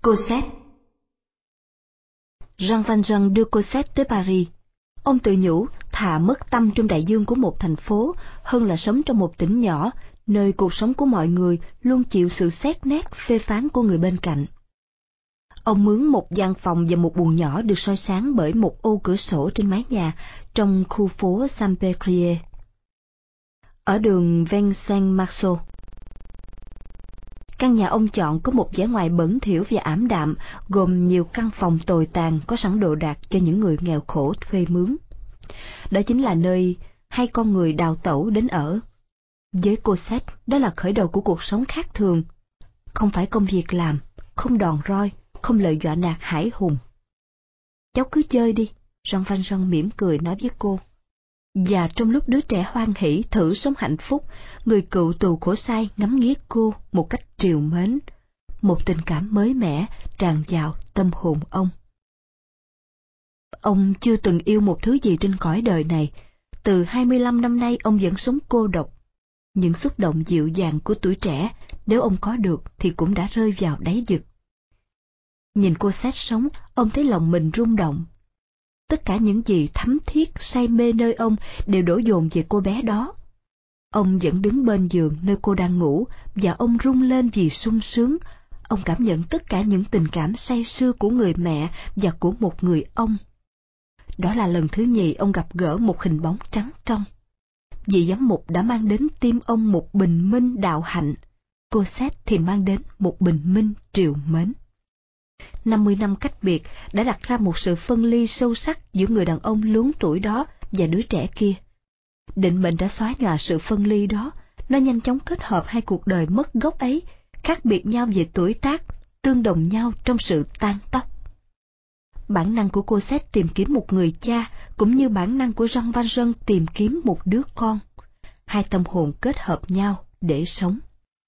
Cosette. Jean Valjean đưa Cosette tới Paris. Ông tự nhủ thà mất tâm trong đại dương của một thành phố hơn là sống trong một tỉnh nhỏ, nơi cuộc sống của mọi người luôn chịu sự xét nét phê phán của người bên cạnh. Ông mướn một gian phòng và một buồng nhỏ được soi sáng bởi một ô cửa sổ trên mái nhà trong khu phố Saint-Pétrier, ở đường Vincennes-Marceau. Căn nhà ông chọn có một vẻ ngoài bẩn thỉu và ảm đạm, gồm nhiều căn phòng tồi tàn có sẵn đồ đạc cho những người nghèo khổ thuê mướn. Đó chính là nơi hai con người đào tẩu đến ở. Với Cosette, đó là khởi đầu của cuộc sống khác thường. Không phải công việc làm, không đòn roi, không lời dọa nạt hãi hùng. Cháu cứ chơi đi, Jean Valjean mỉm cười nói với cô. Và trong lúc đứa trẻ hoan hỉ thử sống hạnh phúc, người cựu tù khổ sai ngắm nghía cô một cách trìu mến. Một tình cảm mới mẻ tràn vào tâm hồn ông. Ông chưa từng yêu một thứ gì trên cõi đời này. Từ 25 năm nay ông vẫn sống cô độc. Những xúc động dịu dàng của tuổi trẻ, nếu ông có được thì cũng đã rơi vào đáy vực. Nhìn Cosette sống, ông thấy lòng mình rung động. Tất cả những gì thấm thiết, say mê nơi ông đều đổ dồn về cô bé đó. Ông vẫn đứng bên giường nơi cô đang ngủ, và ông rung lên vì sung sướng. Ông cảm nhận tất cả những tình cảm say sưa của người mẹ và của một người ông. Đó là lần thứ nhì ông gặp gỡ một hình bóng trắng trong. Vị giám mục đã mang đến tim ông một bình minh đạo hạnh, Cosette thì mang đến một bình minh trìu mến. 50 năm cách biệt đã đặt ra một sự phân ly sâu sắc giữa người đàn ông luống tuổi đó và đứa trẻ kia. Định mệnh đã xóa nhòa sự phân ly đó, nó nhanh chóng kết hợp hai cuộc đời mất gốc ấy, khác biệt nhau về tuổi tác, tương đồng nhau trong sự tan tóc. Bản năng của Cosette tìm kiếm một người cha, cũng như bản năng của Jean Valjean tìm kiếm một đứa con. Hai tâm hồn kết hợp nhau để sống.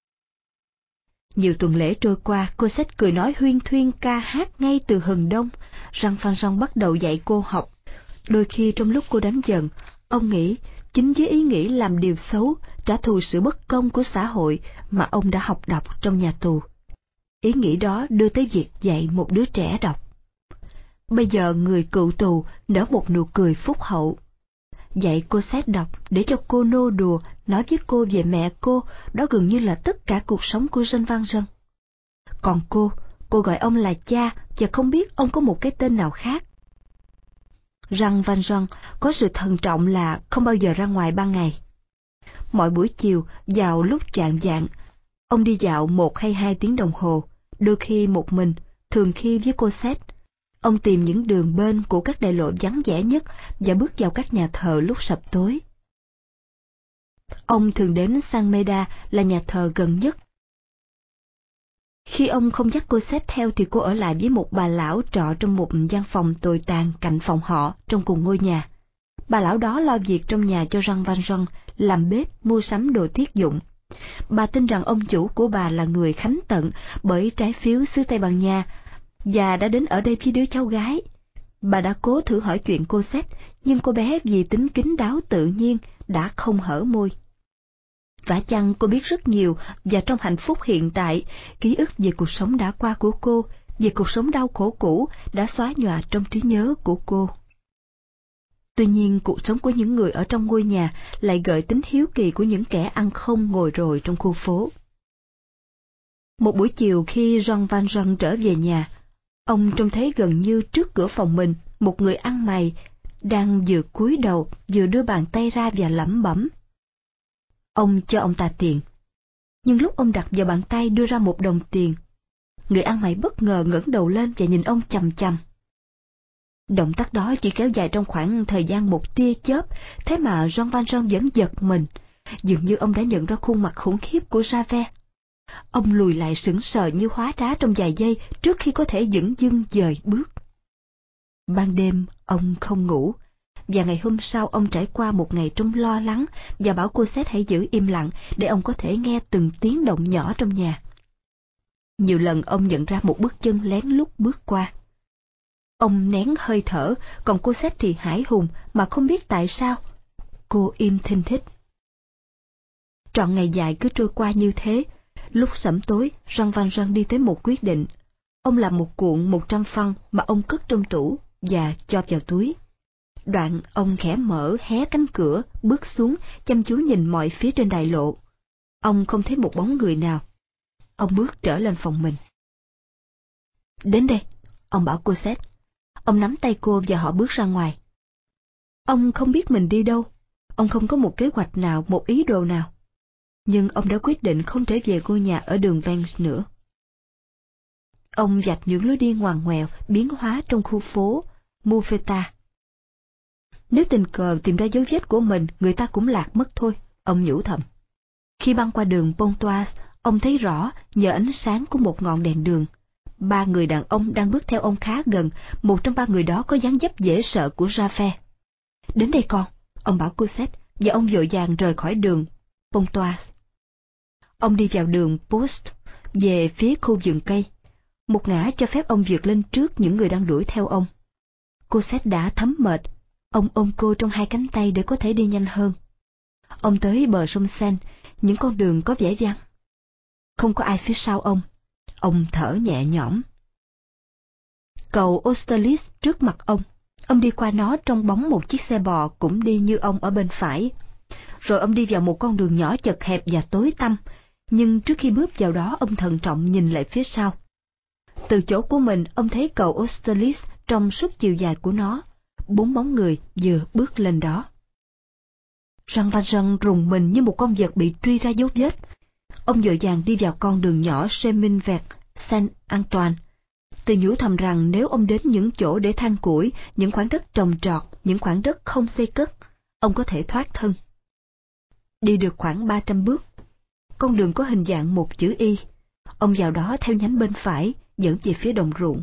Nhiều tuần lễ trôi qua, Cosette cười nói huyên thuyên ca hát ngay từ hừng đông. Jean Valjean bắt đầu dạy cô học. Đôi khi trong lúc cô đánh dần, ông nghĩ chính với ý nghĩ làm điều xấu, trả thù sự bất công của xã hội mà ông đã học đọc trong nhà tù. Ý nghĩ đó đưa tới việc dạy một đứa trẻ đọc. Bây giờ người cựu tù nở một nụ cười phúc hậu. Dạy Cosette đọc để cho cô nô đùa, nói với cô về mẹ cô, đó gần như là tất cả cuộc sống của Jean Valjean. Còn cô gọi ông là cha và không biết ông có một cái tên nào khác. Jean Valjean có sự thận trọng là không bao giờ ra ngoài ban ngày. Mỗi buổi chiều vào lúc rạng vạng, ông đi dạo 1 hay 2 tiếng đồng hồ, đôi khi một mình, thường khi với Cosette. Ông tìm những đường bên của các đại lộ vắng vẻ nhất và bước vào các nhà thờ lúc sập tối. Ông thường đến San Meda là nhà thờ gần nhất. Khi ông không dắt Cosette theo thì cô ở lại với một bà lão trọ trong một gian phòng tồi tàn cạnh phòng họ trong cùng ngôi nhà. Bà lão đó lo việc trong nhà cho Jean Valjean, làm bếp, mua sắm đồ thiết dụng. Bà tin rằng ông chủ của bà là người khánh tận bởi trái phiếu xứ Tây Ban Nha, và đã đến ở đây với đứa cháu gái. Bà đã cố thử hỏi chuyện Cosette, nhưng cô bé vì tính kín đáo tự nhiên đã không hở môi. Vả chăng cô biết rất nhiều, và trong hạnh phúc hiện tại, ký ức về cuộc sống đã qua của cô, về cuộc sống đau khổ cũ đã xóa nhòa trong trí nhớ của cô. Tuy nhiên, cuộc sống của những người ở trong ngôi nhà lại gợi tính hiếu kỳ của những kẻ ăn không ngồi rồi trong khu phố. Một buổi chiều khi Jean Valjean trở về nhà, ông trông thấy gần như trước cửa phòng mình một người ăn mày đang vừa cúi đầu vừa đưa bàn tay ra và lẩm bẩm. Ông cho ông ta tiền. Nhưng lúc ông đặt vào bàn tay đưa ra 1 đồng tiền, người ăn mày bất ngờ ngẩng đầu lên và nhìn ông chằm chằm. Động tác đó chỉ kéo dài trong khoảng thời gian một tia chớp, thế mà Jean Valjean vẫn giật mình, dường như ông đã nhận ra khuôn mặt khủng khiếp của Javert. Ông lùi lại sững sờ như hóa đá trong vài giây trước khi có thể dửng dưng dời bước. Ban đêm ông không ngủ, và ngày hôm sau ông trải qua một ngày trong lo lắng và bảo Cosette hãy giữ im lặng để ông có thể nghe từng tiếng động nhỏ trong nhà. Nhiều lần ông nhận ra một bước chân lén lút bước qua. Ông nén hơi thở, còn Cosette thì hãi hùng mà không biết tại sao. Cô im thinh thít. Trọn ngày dài cứ trôi qua như thế. Lúc sẩm tối, Jean Valjean đi tới một quyết định. Ông làm một cuộn 100 franc mà ông cất trong tủ và cho vào túi. Đoạn ông khẽ mở hé cánh cửa, bước xuống, chăm chú nhìn mọi phía trên đại lộ. Ông không thấy một bóng người nào. Ông bước trở lên phòng mình. Đến đây, ông bảo Cosette. Ông nắm tay cô và họ bước ra ngoài. Ông không biết mình đi đâu. Ông không có một kế hoạch nào, một ý đồ nào. Nhưng ông đã quyết định không trở về ngôi nhà ở đường Vence nữa. Ông vạch những lối đi ngoằn ngoèo, biến hóa trong khu phố Mouffetard. Nếu tình cờ tìm ra dấu vết của mình, người ta cũng lạc mất thôi, ông nhủ thầm. Khi băng qua đường Pontoise, ông thấy rõ nhờ ánh sáng của một ngọn đèn đường. 3 người đàn ông đang bước theo ông khá gần, một trong 3 người đó có dáng dấp dễ sợ của Raphael. Đến đây con, ông bảo Cosette, và ông vội vàng rời khỏi đường Pontoise. Ông đi vào đường Post, về phía khu vườn cây. Một ngã cho phép ông vượt lên trước những người đang đuổi theo ông. Cosette đã thấm mệt, ông ôm cô trong 2 cánh tay để có thể đi nhanh hơn. Ông tới bờ sông Seine, những con đường có vẻ vắng. Không có ai phía sau ông thở nhẹ nhõm. Cầu Austerlitz trước mặt ông đi qua nó trong bóng một chiếc xe bò cũng đi như ông ở bên phải. Rồi ông đi vào một con đường nhỏ chật hẹp và tối tăm, nhưng trước khi bước vào đó ông thận trọng nhìn lại phía sau. Từ chỗ của mình ông thấy cầu Austerlitz trong suốt chiều dài của nó, 4 bóng người vừa bước lên đó. Jean Valjean rùng mình như một con vật bị truy ra dấu vết. Ông vội vàng đi vào con đường nhỏ Chemin Vert Saint-Antoine, tự nhủ thầm rằng nếu ông đến những chỗ để than củi, những khoảng đất trồng trọt, những khoảng đất không xây cất, ông có thể thoát thân. Đi được khoảng 300 bước, con đường có hình dạng một chữ Y. Ông vào đó theo nhánh bên phải, dẫn về phía đồng ruộng.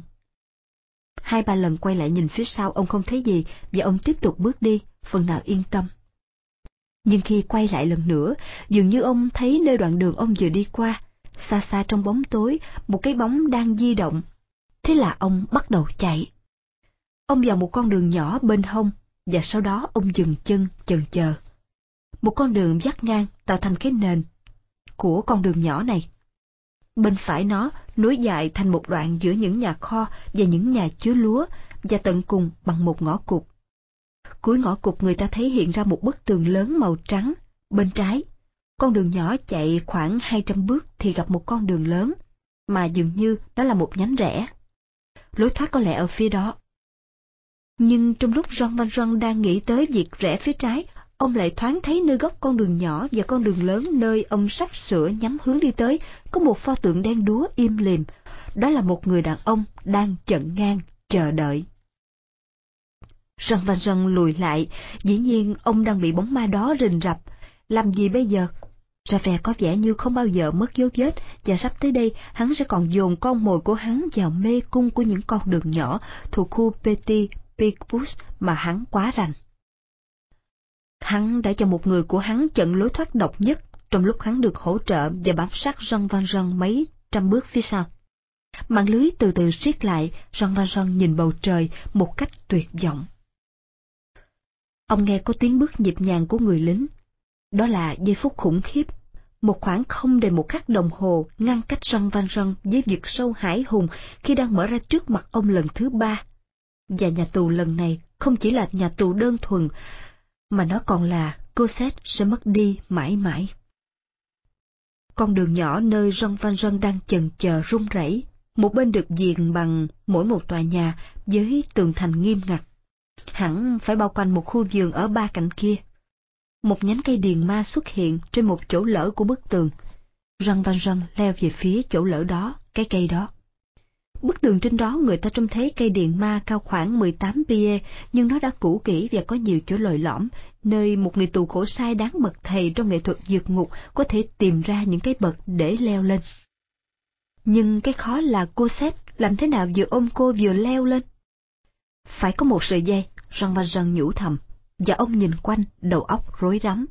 2-3 lần quay lại nhìn phía sau ông không thấy gì, và ông tiếp tục bước đi, phần nào yên tâm. Nhưng khi quay lại lần nữa, dường như ông thấy nơi đoạn đường ông vừa đi qua, xa xa trong bóng tối, một cái bóng đang di động. Thế là ông bắt đầu chạy. Ông vào một con đường nhỏ bên hông, và sau đó ông dừng chân chần chờ. Một con đường vắt ngang tạo thành cái nền của con đường nhỏ này. Bên phải nó nối dài thành một đoạn giữa những nhà kho và những nhà chứa lúa, và tận cùng bằng một ngõ cụt. Cuối ngõ cụt người ta thấy hiện ra một bức tường lớn màu trắng. Bên trái, con đường nhỏ chạy khoảng 200 bước thì gặp một con đường lớn, mà dường như nó là một nhánh rẽ. Lối thoát có lẽ ở phía đó. Nhưng trong lúc Jean Valjean đang nghĩ tới việc rẽ phía trái, ông lại thoáng thấy nơi góc con đường nhỏ và con đường lớn nơi ông sắp sửa nhắm hướng đi tới, có một pho tượng đen đúa im lìm. Đó là một người đàn ông đang chận ngang, chờ đợi. Jean Valjean lùi lại, dĩ nhiên ông đang bị bóng ma đó rình rập. Làm gì bây giờ? Raphael có vẻ như không bao giờ mất dấu vết, và sắp tới đây hắn sẽ còn dồn con mồi của hắn vào mê cung của những con đường nhỏ thuộc khu Petit Picpus mà hắn quá rành. Hắn đã cho một người của hắn chặn lối thoát độc nhất trong lúc hắn được hỗ trợ và bám sát Jean Valjean mấy trăm bước phía sau. Mạng lưới từ từ siết lại, Jean Valjean nhìn bầu trời một cách tuyệt vọng. Ông nghe có tiếng bước nhịp nhàng của người lính. Đó là giây phút khủng khiếp. Một khoảng không đầy một khắc đồng hồ ngăn cách Jean Valjean với vực sâu hải hùng khi đang mở ra trước mặt ông lần thứ 3. Và nhà tù lần này không chỉ là nhà tù đơn thuần, mà nó còn là Cosette sẽ mất đi mãi mãi. Con đường nhỏ nơi Jean Valjean đang chần chờ rung rẩy, một bên được viền bằng mỗi một tòa nhà với tường thành nghiêm ngặt. Hẳn phải bao quanh một khu vườn ở 3 cạnh kia. Một nhánh cây điền ma xuất hiện trên một chỗ lở của bức tường. Jean Valjean leo về phía chỗ lở đó, cái cây đó. Bức tường trên đó người ta trông thấy cây điền ma cao khoảng 18 pied, nhưng nó đã cũ kỹ và có nhiều chỗ lồi lõm, nơi một người tù khổ sai đáng bậc thầy trong nghệ thuật vượt ngục có thể tìm ra những cái bậc để leo lên. Nhưng cái khó là Cosette làm thế nào vừa ôm cô vừa leo lên. Phải có một sợi dây, Jean Valjean nhủ thầm, và ông nhìn quanh, đầu óc rối rắm.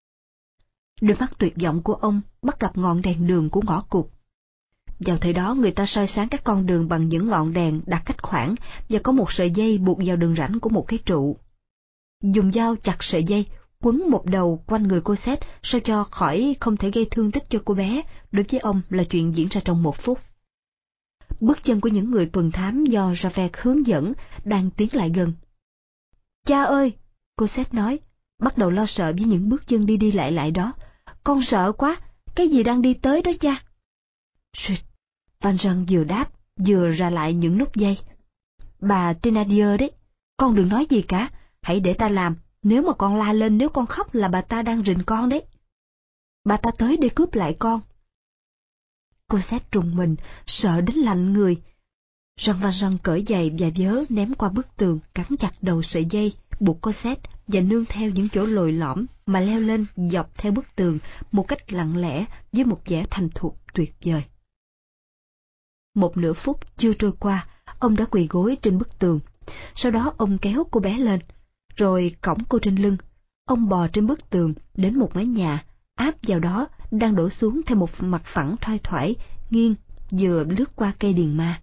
Đôi mắt tuyệt vọng của ông bắt gặp ngọn đèn đường của ngõ cụt. Vào thời đó người ta soi sáng các con đường bằng những ngọn đèn đặt cách khoảng, và có một sợi dây buộc vào đường rãnh của một cái trụ. Dùng dao chặt sợi dây, quấn một đầu quanh người Cosette sao cho khỏi không thể gây thương tích cho cô bé, đối với ông là chuyện diễn ra trong 1 phút. bước chân của những người tuần thám do Javert hướng dẫn đang tiến lại gần. Cha ơi! Cosette nói, bắt đầu lo sợ với những bước chân đi đi lại lại đó. Con sợ quá, cái gì đang đi tới đó cha? Suyệt! Valjean vừa đáp, vừa ra lại những nút dây. Bà Thénardier đấy, con đừng nói gì cả, hãy để ta làm, nếu mà con la lên nếu con khóc là bà ta đang rình con đấy. Bà ta tới để cướp lại con. Cosette trùng mình, sợ đến lạnh người. Jean Valjean cởi giày và vớ ném qua bức tường, cắn chặt đầu sợi dây, buộc Cosette và nương theo những chỗ lồi lõm mà leo lên dọc theo bức tường một cách lặng lẽ với một vẻ thành thục tuyệt vời. Một nửa phút chưa trôi qua, ông đã quỳ gối trên bức tường. Sau đó ông kéo cô bé lên, rồi cõng cô trên lưng. Ông bò trên bức tường đến một mái nhà, áp vào đó đang đổ xuống theo một mặt phẳng thoai thoải, nghiêng, vừa lướt qua cây điền ma.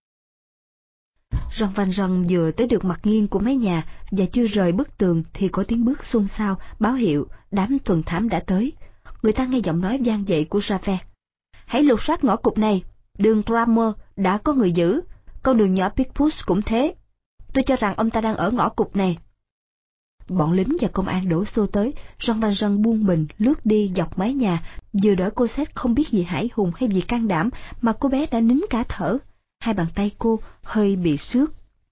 Jean Valjean vừa tới được mặt nghiêng của mái nhà và chưa rời bức tường thì có tiếng bước xôn xao báo hiệu đám tuần thám đã tới. Người ta nghe giọng nói vang dậy của Javert. Hãy lục soát ngõ cụt này, đường Cramer đã có người giữ, con đường nhỏ Picpus cũng thế. Tôi cho rằng ông ta đang ở ngõ cụt này. Bọn lính và công an đổ xô tới, Jean Valjean buông mình lướt đi dọc mái nhà, vừa đỡ Cosette không biết gì hãi hùng hay gì can đảm mà cô bé đã nín cả thở. Hai bàn tay cô hơi bị xước.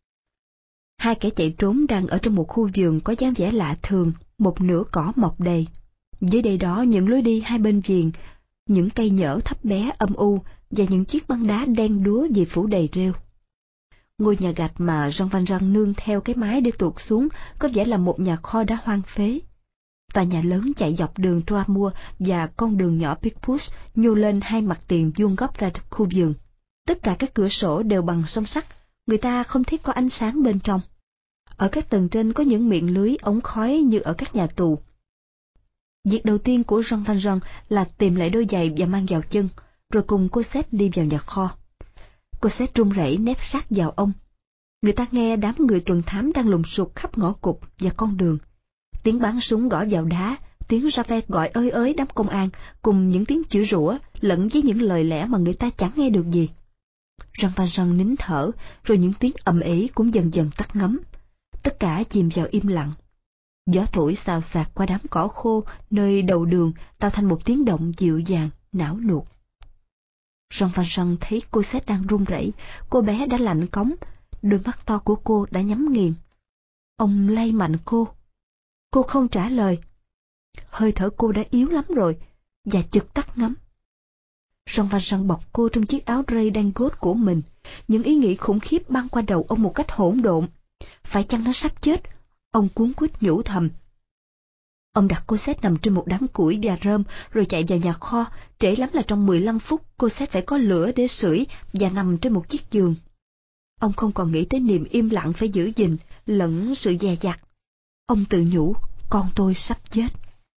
Hai kẻ chạy trốn đang ở trong một khu vườn có dáng vẻ lạ thường, một nửa cỏ mọc đầy. Dưới đây đó những lối đi hai bên vườn, những cây nhỡ thấp bé âm u và những chiếc băng đá đen đúa vì phủ đầy rêu. Ngôi nhà gạch mà Jean Valjean nương theo cái mái để tuột xuống có vẻ là một nhà kho đã hoang phế. Tòa nhà lớn chạy dọc đường Troismour và con đường nhỏ Picpus nhô lên hai mặt tiền vuông góc ra khu vườn. Tất cả các cửa sổ đều bằng song sắt, người ta không thấy có ánh sáng bên trong. Ở các tầng trên có những miệng lưới ống khói như ở các nhà tù. Việc đầu tiên của Jean Valjean là tìm lại đôi giày và mang vào chân, rồi cùng Cosette đi vào nhà kho. Cosette run rẩy nép sát vào ông. Người ta nghe đám người tuần thám đang lùng sục khắp ngõ cụt và con đường. Tiếng bắn súng gõ vào đá, tiếng Javert gọi ới ới đám công an, cùng những tiếng chửi rủa lẫn với những lời lẽ mà người ta chẳng nghe được gì. Jean Valjean nín thở, rồi những tiếng ầm ĩ cũng dần dần tắt ngấm. Tất cả chìm vào im lặng. Gió thổi xào xạc qua đám cỏ khô nơi đầu đường tạo thành một tiếng động dịu dàng, não nuột. Jean Valjean thấy Cosette đang run rẩy, cô bé đã lạnh cống, đôi mắt to của cô đã nhắm nghiền. Ông lay mạnh cô. Cô không trả lời. Hơi thở cô đã yếu lắm rồi, và chực tắt ngấm. Jean Valjean bọc cô trong chiếc áo ray đan gốt của mình. Những ý nghĩ khủng khiếp băng qua đầu ông một cách hỗn độn. Phải chăng nó sắp chết? Ông cuống quýt nhủ thầm. Ông đặt Cosette nằm trên một đám củi và rơm rồi chạy vào nhà kho. Trễ lắm là trong 15 phút Cosette phải có lửa để sưởi và nằm trên một chiếc giường. Ông không còn nghĩ tới niềm im lặng phải giữ gìn lẫn sự dè dặt. Ông tự nhủ, con tôi sắp chết.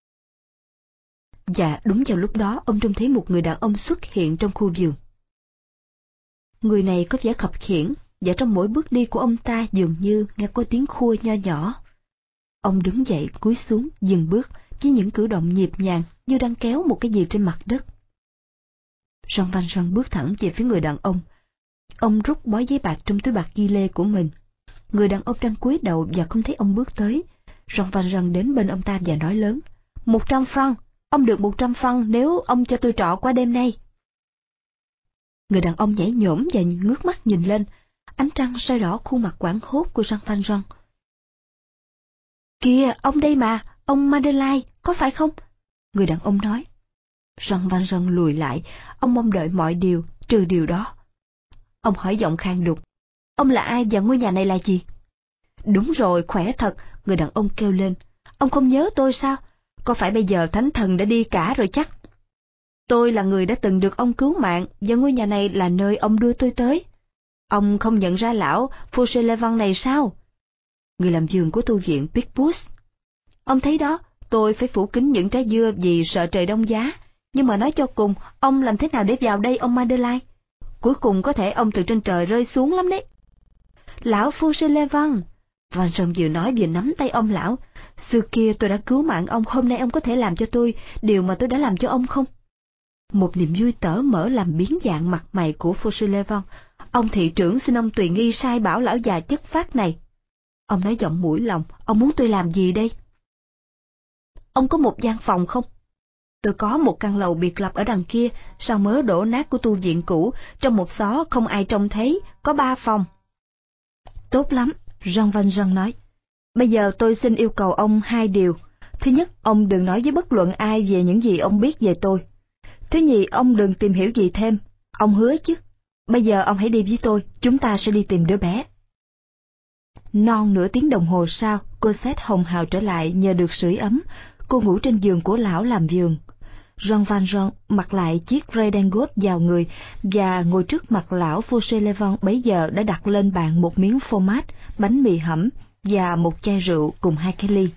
Và đúng vào lúc đó ông trông thấy một người đàn ông xuất hiện trong khu vườn. Người này có vẻ khập khiễng, và trong mỗi bước đi của ông ta dường như nghe có tiếng khua nho nhỏ. Ông đứng dậy cúi xuống dừng bước với những cử động nhịp nhàng như đang kéo một cái gì trên mặt đất. Jean Valjean bước thẳng về phía người đàn ông. Ông rút bó giấy bạc trong túi bạc ghi lê của mình. Người đàn ông đang cúi đầu và không thấy ông bước tới. Jean Valjean đến bên ông ta và nói lớn: 100 francs, ông được 100 francs nếu ông cho tôi trọ qua đêm nay. Người đàn ông nhảy nhổm và ngước mắt nhìn lên. Ánh trăng soi đỏ khuôn mặt hoảng hốt của Jean Valjean. Kìa, ông đây mà, ông Madeleine, có phải không? Người đàn ông nói. Jean Valjean lùi lại, ông mong đợi mọi điều, trừ điều đó. Ông hỏi giọng khàn đục. Ông là ai và ngôi nhà này là gì? Đúng rồi, khỏe thật, người đàn ông kêu lên. Ông không nhớ tôi sao? Có phải bây giờ thánh thần đã đi cả rồi chắc? Tôi là người đã từng được ông cứu mạng, và ngôi nhà này là nơi ông đưa tôi tới. Ông không nhận ra lão Fauchelevent này sao? Người làm vườn của tu viện Picpus. Ông thấy đó, tôi phải phủ kín những trái dưa vì sợ trời đông giá. Nhưng mà nói cho cùng, ông làm thế nào để vào đây ông Madeleine? Cuối cùng có thể ông từ trên trời rơi xuống lắm đấy. Lão Fauchelevent. Valjean vừa nói vừa nắm tay ông lão. Xưa kia tôi đã cứu mạng ông, hôm nay ông có thể làm cho tôi điều mà tôi đã làm cho ông không? Một niềm vui tở mở làm biến dạng mặt mày của Fauchelevent. Ông thị trưởng xin ông tùy nghi sai bảo lão già chất phác này. Ông nói giọng mũi lòng, ông muốn tôi làm gì đây? Ông có một gian phòng không? Tôi có một căn lầu biệt lập ở đằng kia, sau mớ đổ nát của tu viện cũ, trong một xó không ai trông thấy, có 3 phòng. Tốt lắm, Jean Valjean nói. Bây giờ tôi xin yêu cầu ông 2 điều. Thứ nhất, ông đừng nói với bất luận ai về những gì ông biết về tôi. Thứ nhì, ông đừng tìm hiểu gì thêm. Ông hứa chứ? Bây giờ ông hãy đi với tôi, chúng ta sẽ đi tìm đứa bé. Non nửa tiếng đồng hồ sau, Cosette hồng hào trở lại nhờ được sưởi ấm. Cô ngủ trên giường của lão làm giường. Jean Valjean mặc lại chiếc redingot vào người và ngồi trước mặt lão Fauchelevent bấy giờ đã đặt lên bàn một miếng phô mát, bánh mì hẩm và một chai rượu cùng 2 cái ly.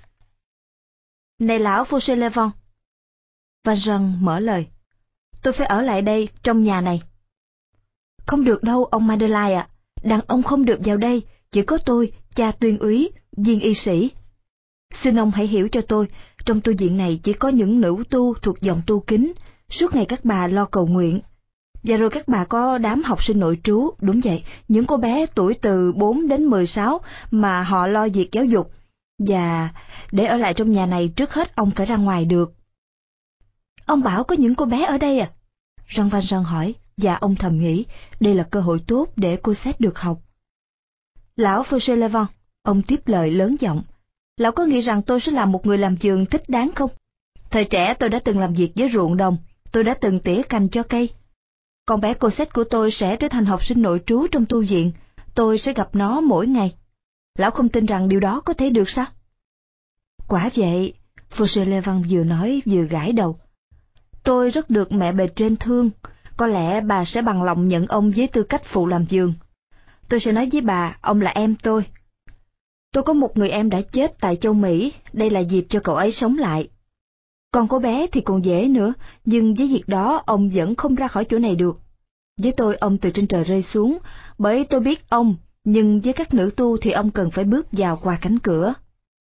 Này lão Fauchelevent, Valjean mở lời, tôi phải ở lại đây trong nhà này. Không được đâu ông Madeleine ạ, đàn ông không được vào đây, chỉ có tôi, cha tuyên úy, viên y sĩ. Xin ông hãy hiểu cho tôi, trong tu viện này chỉ có những nữ tu thuộc dòng tu kính, suốt ngày các bà lo cầu nguyện. Và rồi các bà có đám học sinh nội trú, đúng vậy, những cô bé tuổi từ 4 đến 16 mà họ lo việc giáo dục. Và để ở lại trong nhà này trước hết ông phải ra ngoài được. Ông bảo có những cô bé ở đây à? Jean Valjean hỏi, và ông thầm nghĩ, đây là cơ hội tốt để Cosette được học. Lão Fauchelevent, ông tiếp lời lớn giọng, lão có nghĩ rằng tôi sẽ là một người làm vườn thích đáng không? Thời trẻ tôi đã từng làm việc với ruộng đồng, tôi đã từng tỉa cành cho cây. Con bé Cosette của tôi sẽ trở thành học sinh nội trú trong tu viện, tôi sẽ gặp nó mỗi ngày. Lão không tin rằng điều đó có thể được sao? Quả vậy, Fauchelevent vừa nói vừa gãi đầu. Tôi rất được mẹ bề trên thương, có lẽ bà sẽ bằng lòng nhận ông với tư cách phụ làm vườn. Tôi sẽ nói với bà, ông là em tôi. Tôi có một người em đã chết tại châu Mỹ, đây là dịp cho cậu ấy sống lại. Còn cô bé thì còn dễ nữa, nhưng với việc đó ông vẫn không ra khỏi chỗ này được. Với tôi ông từ trên trời rơi xuống, bởi tôi biết ông, nhưng với các nữ tu thì ông cần phải bước vào qua cánh cửa.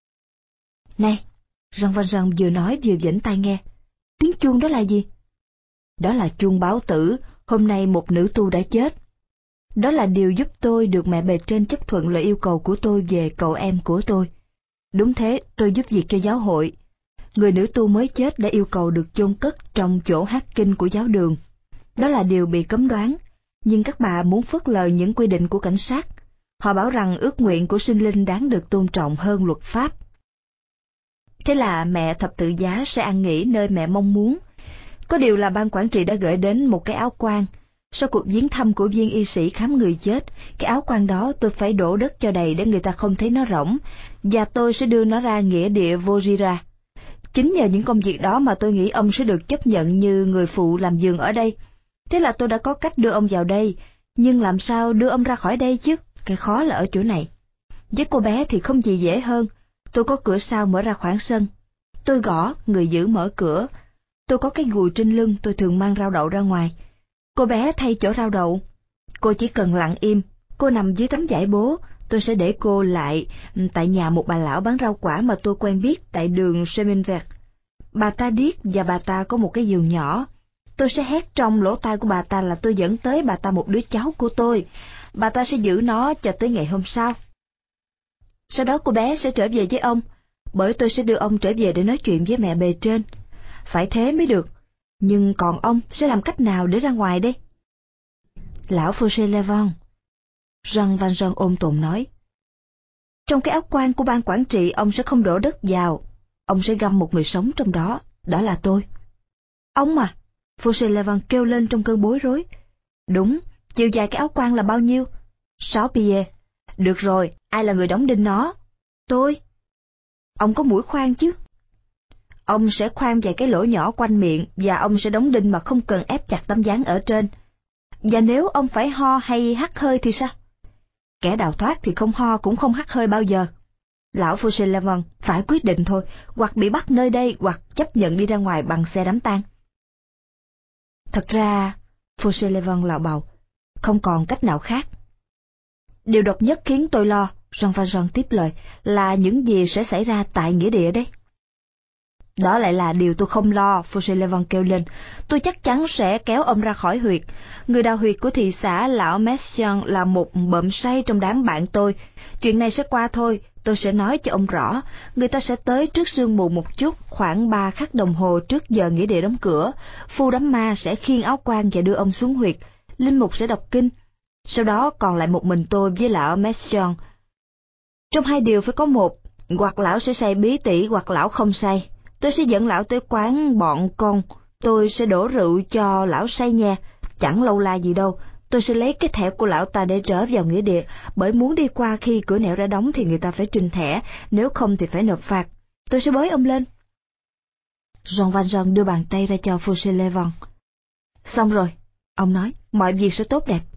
Này, Jean Valjean vừa nói vừa vểnh tai nghe. Tiếng chuông đó là gì? Đó là chuông báo tử, hôm nay một nữ tu đã chết. Đó là điều giúp tôi được mẹ bề trên chấp thuận lời yêu cầu của tôi về cậu em của tôi. Đúng thế, tôi giúp việc cho giáo hội. Người nữ tu mới chết đã yêu cầu được chôn cất trong chỗ hát kinh của giáo đường. Đó là điều bị cấm đoán, nhưng các bà muốn phớt lờ những quy định của cảnh sát. Họ bảo rằng ước nguyện của sinh linh đáng được tôn trọng hơn luật pháp. Thế là mẹ thập tự giá sẽ an nghỉ nơi mẹ mong muốn. Có điều là ban quản trị đã gửi đến một cái áo quan. Sau cuộc viếng thăm của viên y sĩ khám người chết, cái áo quan đó tôi phải đổ đất cho đầy để người ta không thấy nó rỗng, và tôi sẽ đưa nó ra nghĩa địa Vaugirard. Chính nhờ những công việc đó mà tôi nghĩ ông sẽ được chấp nhận như người phụ làm vườn ở đây. Thế là tôi đã có cách đưa ông vào đây, nhưng làm sao đưa ông ra khỏi đây chứ? Cái khó là ở chỗ này. Với cô bé thì không gì dễ hơn. Tôi có cửa sau mở ra khoảng sân. Tôi gõ, người giữ mở cửa. Tôi có cái gùi trên lưng, tôi thường mang rau đậu ra ngoài. Cô bé thay chỗ rau đậu. Cô chỉ cần lặng im, cô nằm dưới tấm vải bố, tôi sẽ để cô lại tại nhà một bà lão bán rau quả mà tôi quen biết tại đường Cheminvert. Bà ta điếc và bà ta có một cái giường nhỏ. Tôi sẽ hét trong lỗ tai của bà ta là tôi dẫn tới bà ta một đứa cháu của tôi. Bà ta sẽ giữ nó cho tới ngày hôm sau. Sau đó cô bé sẽ trở về với ông, bởi tôi sẽ đưa ông trở về để nói chuyện với mẹ bề trên. Phải thế mới được. Nhưng còn ông sẽ làm cách nào để ra ngoài đây? Lão Fauchelevent, Jean Valjean ôm tồn nói. Trong cái áo quan của ban quản trị ông sẽ không đổ đất vào. Ông sẽ găm một người sống trong đó, đó là tôi. Ông à? Fauchelevent kêu lên trong cơn bối rối. Đúng, chiều dài cái áo quan là bao nhiêu? 6 pied. Được rồi, ai là người đóng đinh nó? Tôi. Ông có mũi khoan chứ? Ông sẽ khoan vài cái lỗ nhỏ quanh miệng và ông sẽ đóng đinh mà không cần ép chặt tấm dáng ở trên. Và nếu ông phải ho hay hắt hơi thì sao? Kẻ đào thoát thì không ho cũng không hắt hơi bao giờ. Lão Fauchelevent phải quyết định thôi, hoặc bị bắt nơi đây hoặc chấp nhận đi ra ngoài bằng xe đám tang. Thật ra, Fauchelevent lạo bạo, không còn cách nào khác. Điều độc nhất khiến tôi lo, Jean Valjean tiếp lời, là những gì sẽ xảy ra tại nghĩa địa đấy. Đó lại là điều tôi không lo, Fauchelevent kêu lên. Tôi chắc chắn sẽ kéo ông ra khỏi huyệt. Người đào huyệt của thị xã lão Messiaen là một bợm say trong đám bạn tôi. Chuyện này sẽ qua thôi, tôi sẽ nói cho ông rõ. Người ta sẽ tới trước sương mù một chút, khoảng 3 khắc đồng hồ trước giờ nghĩa địa đóng cửa. Phu đám ma sẽ khiêng áo quan và đưa ông xuống huyệt. Linh mục sẽ đọc kinh. Sau đó còn lại một mình tôi với lão Messiaen. Trong hai điều phải có một, hoặc lão sẽ say bí tỉ hoặc lão không say. Tôi sẽ dẫn lão tới quán bọn con, tôi sẽ đổ rượu cho lão say nha, chẳng lâu la gì đâu. Tôi sẽ lấy cái thẻ của lão ta để trở vào nghĩa địa, bởi muốn đi qua khi cửa nẻo đã đóng thì người ta phải trình thẻ, nếu không thì phải nộp phạt. Tôi sẽ bới ông lên. Jean Valjean đưa bàn tay ra cho Fauchelevent. Xong rồi, ông nói, mọi việc sẽ tốt đẹp.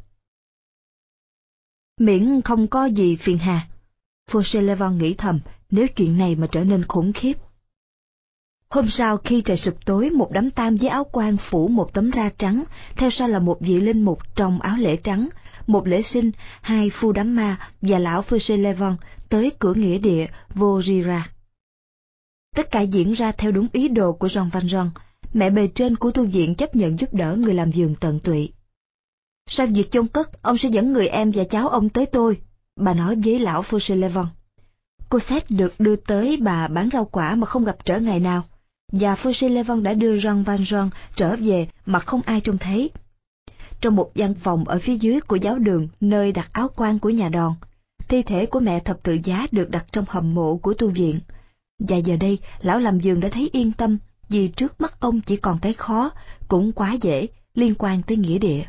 Miễn không có gì phiền hà. Fauchelevent nghĩ thầm, nếu chuyện này mà trở nên khủng khiếp. Hôm sau khi trời sụp tối, một đám tang với áo quan phủ một tấm ra trắng, theo sau là một vị linh mục trong áo lễ trắng, một lễ sinh, hai phu đám ma và lão Fauchelevent tới cửa nghĩa địa Vaugirard. Tất cả diễn ra theo đúng ý đồ của Jean Valjean. Mẹ bề trên của tu viện chấp nhận giúp đỡ người làm giường tận tụy. Sau việc chôn cất, ông sẽ dẫn người em và cháu ông tới tôi, bà nói với lão Fauchelevent. Cosette được đưa tới bà bán rau quả mà không gặp trở ngại nào, và Fauchelevent đã đưa Jean Valjean trở về mà không ai trông thấy. Trong một gian phòng ở phía dưới của giáo đường nơi đặt áo quan của nhà đòn, thi thể của mẹ thập tự giá được đặt trong hầm mộ của tu viện. Và giờ đây, lão làm giường đã thấy yên tâm, vì trước mắt ông chỉ còn cái khó, cũng quá dễ, liên quan tới nghĩa địa.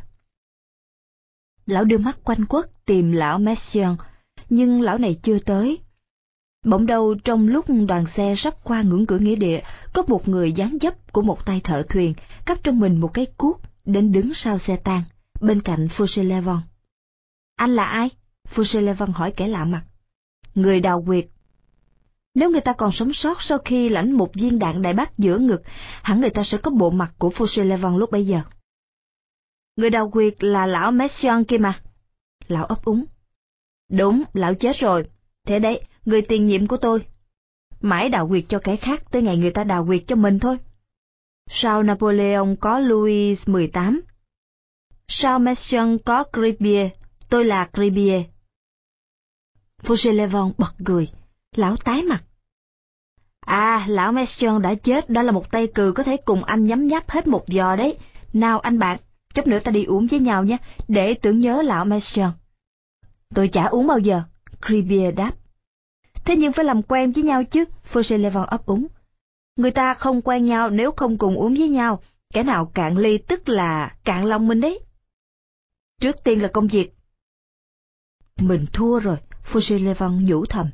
Lão đưa mắt quanh quất tìm lão Messiaen, nhưng lão này chưa tới. Bỗng đâu trong lúc đoàn xe sắp qua ngưỡng cửa nghĩa địa, có một người dáng dấp của một tay thợ thuyền, cắp trong mình một cái cuốc, đến đứng sau xe tang, bên cạnh Fauchelevent. Anh là ai? Fauchelevent hỏi kẻ lạ mặt. Người đào huyệt. Nếu người ta còn sống sót sau khi lãnh một viên đạn đại bác giữa ngực, hẳn người ta sẽ có bộ mặt của Fauchelevent lúc bấy giờ. Người đào huyệt là lão Messiaen kia mà. Lão ấp úng. Đúng, lão chết rồi. Thế đấy, người tiền nhiệm của tôi. Mãi đào huyệt cho kẻ khác tới ngày người ta đào huyệt cho mình thôi. Sao Napoleon có Louis XVIII? Sao Messiaen có Gribier? Tôi là Gribier. Fauchelevent bật cười. Lão tái mặt. À, lão Messiaen đã chết, đó là một tay cừ có thể cùng anh nhấm nháp hết một giò đấy. Nào anh bạn, chút nữa ta đi uống với nhau nhé, để tưởng nhớ lão Messiaen. Tôi chả uống bao giờ, Gribier đáp. Thế nhưng phải làm quen với nhau chứ, Fauchelevent ấp úng. Người ta không quen nhau nếu không cùng uống với nhau, kẻ nào cạn ly tức là cạn lòng mình đấy. Trước tiên là công việc. Mình thua rồi, Fauchelevent nhủ thầm.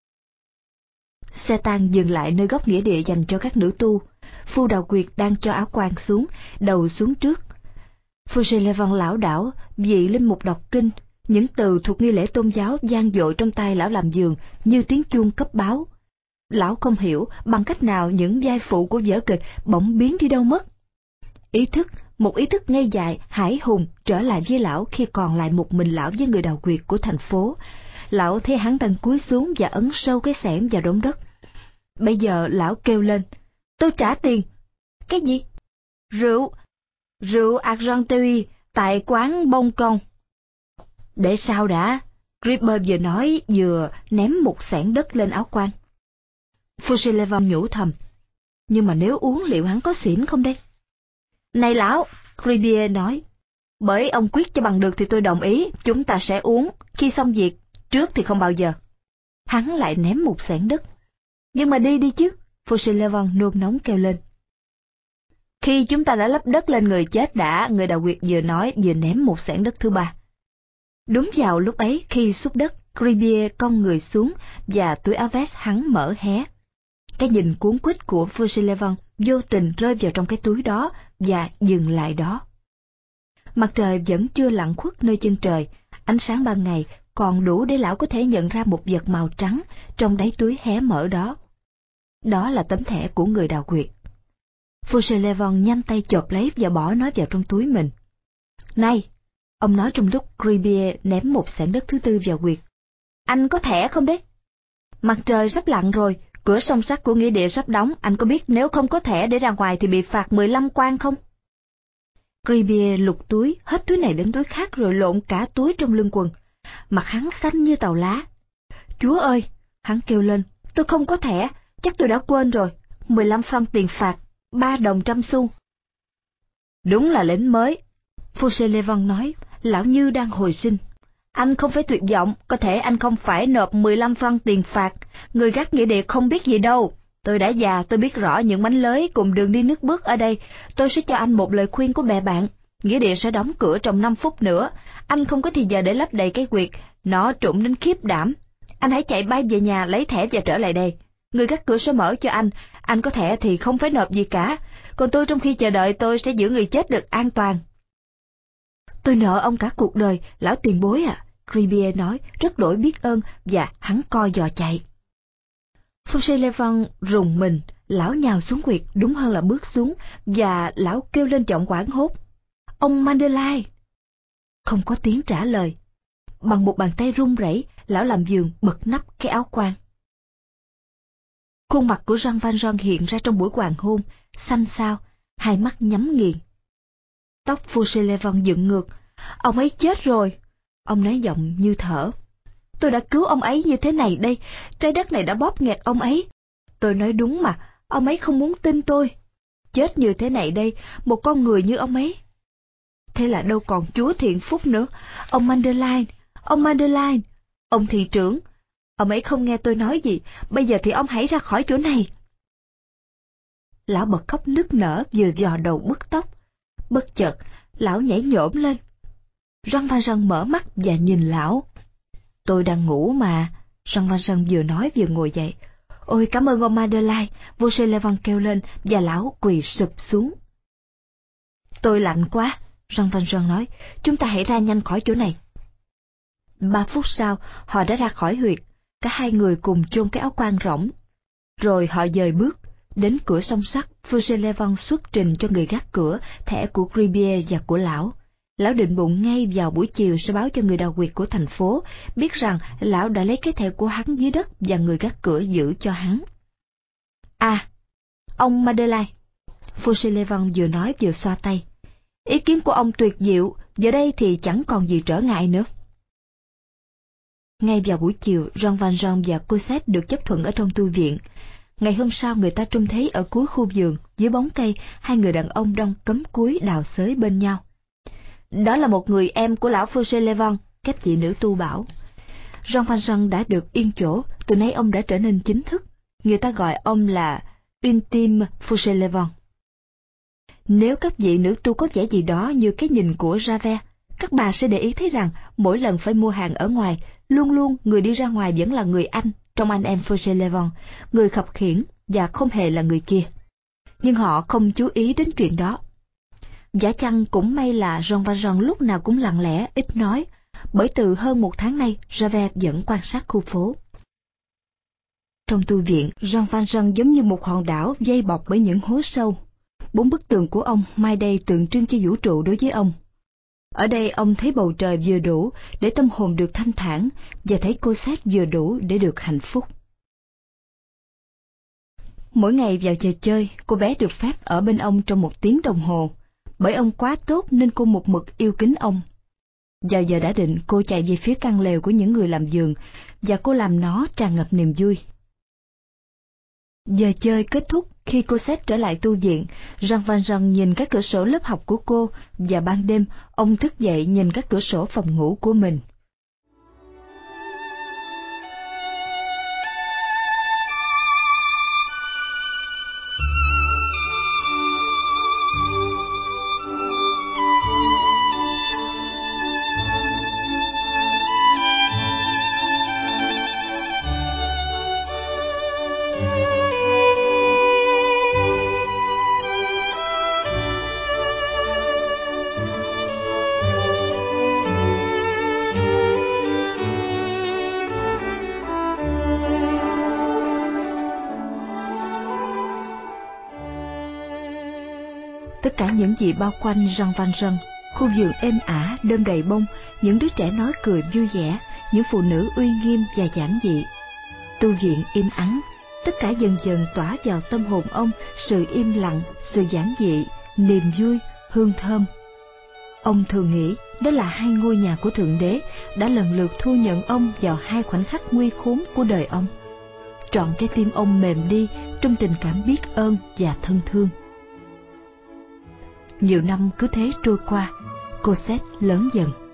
Xe tang dừng lại nơi góc nghĩa địa dành cho các nữ tu. Phu đào quyệt đang cho áo quan xuống, đầu xuống trước. Fauchelevent lảo đảo, vị linh mục đọc kinh, những từ thuộc nghi lễ tôn giáo vang dội trong tay lão làm giường như tiếng chuông cấp báo. Lão không hiểu bằng cách nào những vai phụ của vở kịch bỗng biến đi đâu mất. Một ý thức ngây dại, hải hùng trở lại với lão khi còn lại một mình lão với người đào huyệt của thành phố. Lão thấy hắn đang cúi xuống và ấn sâu cái xẻng vào đống đất. Bây giờ lão kêu lên, tôi trả tiền. Cái gì? Rượu Argenteuil tại quán Bon Con. Để sao đã? Gripper vừa nói vừa ném một xẻng đất lên áo quan. Fauchelevent nhủ thầm, nhưng mà nếu uống liệu hắn có xỉn không đây? Này lão, Gribier nói, bởi ông quyết cho bằng được thì tôi đồng ý, chúng ta sẽ uống, khi xong việc, trước thì không bao giờ. Hắn lại ném một xẻng đất. Nhưng mà đi chứ, Fauchelevent nôn nóng kêu lên. Khi chúng ta đã lấp đất lên người chết đã, người đào huyệt vừa nói vừa ném một xẻng đất thứ ba. Đúng vào lúc ấy khi xúc đất, Gribier cong người xuống và túi áo vest hắn mở hé. Cái nhìn cuốn quýt của Fauchelevent vô tình rơi vào trong cái túi đó và dừng lại đó. Mặt trời vẫn chưa lặn khuất nơi chân trời, ánh sáng ban ngày còn đủ để lão có thể nhận ra một vật màu trắng trong đáy túi hé mở đó. Đó là tấm thẻ của người đào huyệt. Fauchelevent nhanh tay chộp lấy và bỏ nó vào trong túi mình. Này, ông nói trong lúc Gribier ném một xẻng đất thứ tư vào huyệt. Anh có thẻ không đấy? Mặt trời sắp lặn rồi, Cửa song sắt của nghĩa địa sắp đóng, anh có biết nếu không có thẻ để ra ngoài thì bị phạt 15 quan không? Gribier lục túi, hết túi này đến túi khác rồi lộn cả túi trong lưng quần. Mặt hắn xanh như tàu lá. Chúa ơi! Hắn kêu lên, tôi không có thẻ, chắc tôi đã quên rồi. 15 franc tiền phạt, 3 đồng trăm xu. Đúng là lính mới, Fauchelevent nói, lão như đang hồi sinh. Anh không phải tuyệt vọng, có thể anh không phải nộp 15 franc tiền phạt, người gác nghĩa địa không biết gì đâu. Tôi đã già, tôi biết rõ những mánh lới cùng đường đi nước bước ở đây. Tôi sẽ cho anh một lời khuyên của bè bạn. Nghĩa địa sẽ đóng cửa trong 5 phút nữa. Anh không có thì giờ để lấp đầy cái quyệt, nó trũng đến khiếp đảm. Anh hãy chạy bay về nhà lấy thẻ và trở lại đây. Người gác cửa sẽ mở cho anh có thẻ thì không phải nộp gì cả. Còn tôi trong khi chờ đợi tôi sẽ giữ người chết được an toàn. Tôi nợ ông cả cuộc đời, lão tiền bối à, Gribier nói, rất đổi biết ơn, và hắn co giò chạy. Fauchelevent rùng mình, lão nhào xuống quyệt, đúng hơn là bước xuống, và lão kêu lên giọng hoảng hốt. Ông Madeleine! Không có tiếng trả lời. Bằng một bàn tay run rẩy, lão làm giường bật nắp cái áo quan. Khuôn mặt của Jean Valjean hiện ra trong buổi hoàng hôn, xanh xao, hai mắt nhắm nghiền. Tóc Fauchelevent dựng ngược. Ông ấy chết rồi. Ông nói giọng như thở. Tôi đã cứu ông ấy như thế này đây, trái đất này đã bóp nghẹt ông ấy. Tôi nói đúng mà, ông ấy không muốn tin tôi. Chết như thế này đây, một con người như ông ấy. Thế là đâu còn Chúa thiện phúc nữa. Ông Madeleine, ông thị trưởng. Ông ấy không nghe tôi nói gì, bây giờ thì ông hãy ra khỏi chỗ này. Lão bật khóc nức nở vừa vò đầu bứt tóc. Bất chợt, lão nhảy nhổm lên. Jean Valjean mở mắt và nhìn lão. Tôi đang ngủ mà, Jean Valjean vừa nói vừa ngồi dậy. Ôi cảm ơn ông Madeleine, Fauchelevent kêu lên và lão quỳ sụp xuống. Tôi lạnh quá, Jean Valjean nói, chúng ta hãy ra nhanh khỏi chỗ này. 3 phút sau, họ đã ra khỏi huyệt, cả hai người cùng chôn cái áo quan rỗng. Rồi họ dời bước, đến cửa song sắt, Fauchelevent xuất trình cho người gác cửa thẻ của Gribier và của lão. Lão định bụng ngay vào buổi chiều sẽ báo cho người đào huyệt của thành phố, biết rằng lão đã lấy cái thẻ của hắn dưới đất và người gác cửa giữ cho hắn. À, ông Madeleine, Fauchelevent vừa nói vừa xoa tay. Ý kiến của ông tuyệt diệu, giờ đây thì chẳng còn gì trở ngại nữa. Ngay vào buổi chiều, Jean Valjean và Cosette được chấp thuận ở trong tu viện. Ngày hôm sau người ta trông thấy ở cuối khu vườn, dưới bóng cây, hai người đàn ông đang cắm cúi đào xới bên nhau. Đó là một người em của lão Fauchelevent, các chị nữ tu bảo. Jean Valjean đã được yên chỗ, từ nay ông đã trở nên chính thức. Người ta gọi ông là Ultime Fauchelevent. Nếu các vị nữ tu có vẻ gì đó như cái nhìn của Javert, các bà sẽ để ý thấy rằng mỗi lần phải mua hàng ở ngoài, luôn luôn người đi ra ngoài vẫn là người anh trong anh em Fauchelevent, người khập khiễng và không hề là người kia. Nhưng họ không chú ý đến chuyện đó. Giả chăng cũng may là Jean Valjean lúc nào cũng lặng lẽ, ít nói, bởi từ hơn 1 tháng nay Javert vẫn quan sát khu phố. Trong tu viện, Jean Valjean giống như một hòn đảo dây bọc bởi những hố sâu. 4 bức tường của ông mai đây tượng trưng cho vũ trụ đối với ông. Ở đây ông thấy bầu trời vừa đủ để tâm hồn được thanh thản, và thấy Cosette vừa đủ để được hạnh phúc. Mỗi ngày vào giờ chơi, cô bé được phép ở bên ông trong 1 tiếng đồng hồ. Bởi ông quá tốt nên cô một mực yêu kính ông. Vào giờ đã định, cô chạy về phía căn lều của những người làm vườn, và cô làm nó tràn ngập niềm vui. Giờ chơi kết thúc, khi Cosette trở lại tu viện, Jean Valjean nhìn các cửa sổ lớp học của cô, và ban đêm, ông thức dậy nhìn các cửa sổ phòng ngủ của mình. Tất cả những gì bao quanh Jean Valjean, khu vườn êm ả, đơm đầy bông, những đứa trẻ nói cười vui vẻ, những phụ nữ uy nghiêm và giản dị. Tu viện im ắng, tất cả dần dần tỏa vào tâm hồn ông sự im lặng, sự giản dị, niềm vui, hương thơm. Ông thường nghĩ đó là hai ngôi nhà của Thượng Đế đã lần lượt thu nhận ông vào hai khoảnh khắc nguy khốn của đời ông. Trọn trái tim ông mềm đi trong tình cảm biết ơn và thân thương. Nhiều năm cứ thế trôi qua, Cosette lớn dần.